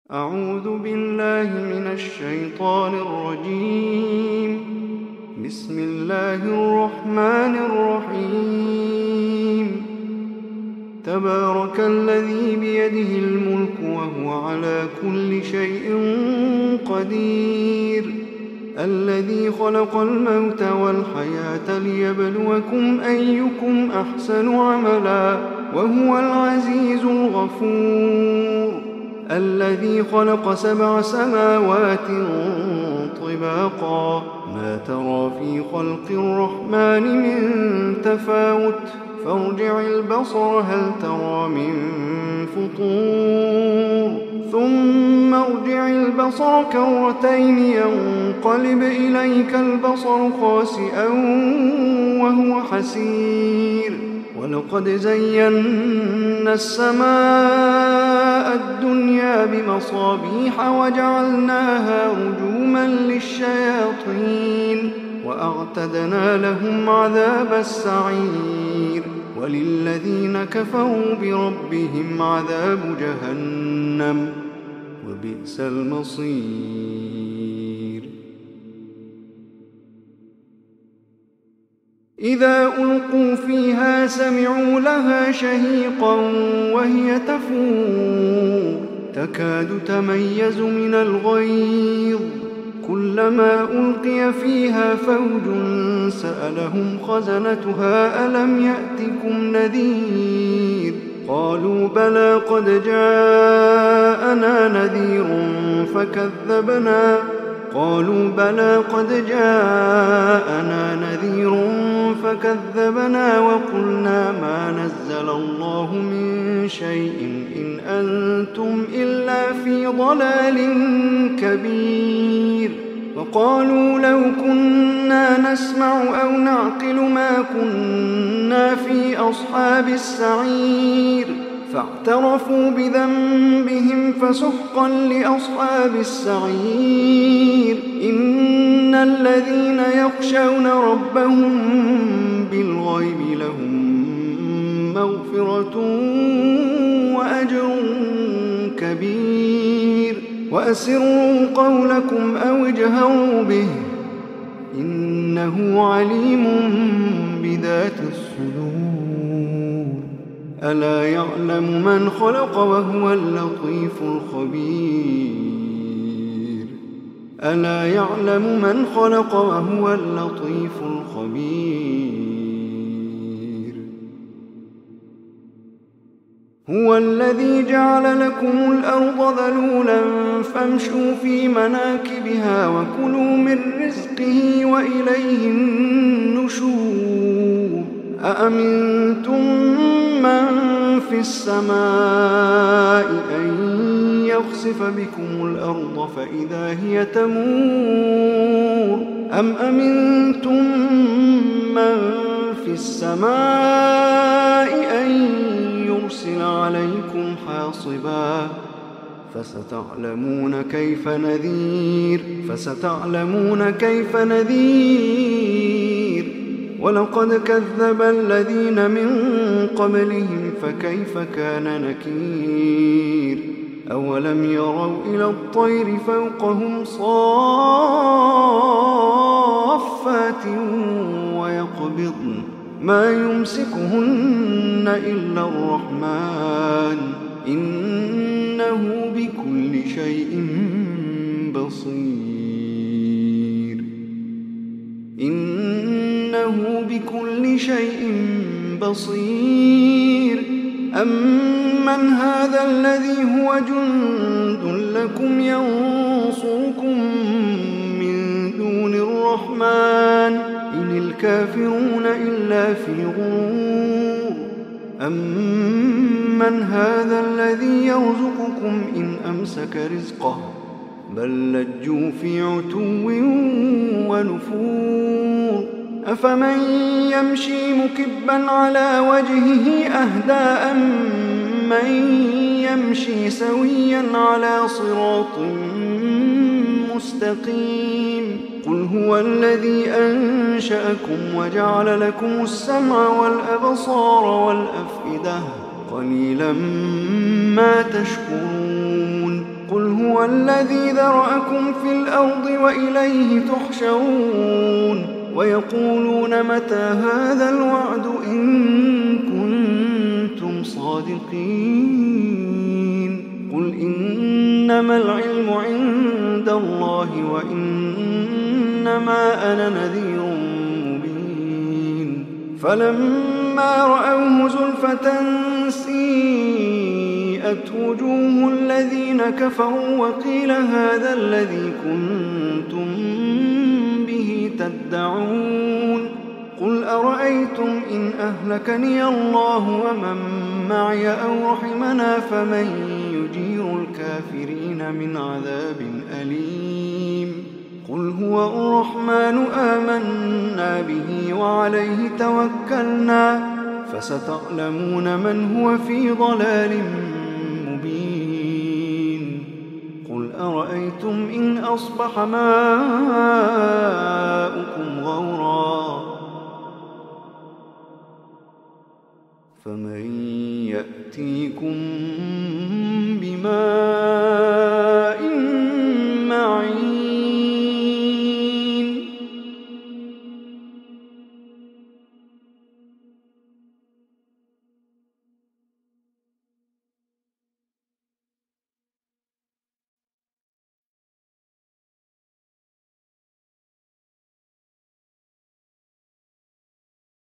أعوذ بالله من الشيطان الرجيم. بسم الله الرحمن الرحيم. تبارك الذي بيده الملك وهو على كل شيء قدير، الذي خلق الموت والحياة ليبلوكم أيكم أحسن عملا وهو العزيز الغفور، الذي خلق 7 سماوات طباقا، ما ترى في خلق الرحمن من تفاوت، فارجع البصر هل ترى من فطور، ثم ارجع البصر كرتين ينقلب إليك البصر خاسئا وهو حسير، ولقد زينا السماء الدنيا بمصابيح وجعلناها رجوما للشياطين وأعتدنا لهم عذاب السعير، وللذين كفروا بربهم عذاب جهنم وبئس المصير. إذا ألقوا فيها سمعوا لها شهيقا وهي تفور، تكاد تميز من الغيظ، كلما ألقي فيها فوج سألهم خزنتها ألم يأتكم نذير، قالوا بلى قد جاءنا نذير فكذبنا وقلنا ما نزل الله من شيء إن أنتم إلا في ضلال كبير، وقالوا لو كنا نسمع أو نعقل ما كنا في أصحاب السعير، فاعترفوا بذنبهم فسحقا لأصحاب السعير. إن الذين يخشون ربهم بالغيب لهم مغفرة وأجر كبير، وأسروا قولكم أو اجهروا به إنه عليم بذات الصدور. ألا يعلم من خلق وهو اللطيف الخبير. هو الذي جعل لكم الأرض ذلولا فامشوا في مناكبها وكلوا من رزقه وإليه النشور. أأمنتم من في السماء أن يخسف بكم الأرض فإذا هي تمور، أم أمنتم من في السماء أن يرسل عليكم حاصبا، فستعلمون كيف نذير. ولقد كذب الذين من قبلهم فكيف كان نكير. أولم يروا إلى الطير فوقهم صافات ويقبضن ما يمسكهن إلا الرحمن إنه بكل شيء بصير. أمن هذا الذي هو جند لكم ينصركم من دون الرحمن إن الكافرون إلا في غرور. أمن هذا الذي يرزقكم إن أمسك رزقه بل لجوا في عتو ونفور. أفمن يمشي مكبا على وجهه أهدى أمن يمشي سويا على صراط مستقيم. قل هو الذي أنشأكم وجعل لكم السمع والأبصار والأفئدة قليلا ما تشكرون. قل هو الذي ذرأكم في الأرض وإليه تحشرون ويقولون متى هذا الوعد إن كنتم صادقين قل إنما العلم عند الله وإنما أنا نذير مبين فلما رأوه زلفة سيئت وجوه الذين كفروا وقيل هذا الذي كنتم به تدعون قل أرأيتم إن أهلكني الله ومن معي أو رحمنا فمن يجير الكافرين من عذاب أليم قل هو الرحمن آمنا به وعليه توكلنا فستعلمون من هو في ضلال مبين قل أرأيتم إن أصبح ماؤكم غورا فمن يأتيكم بماء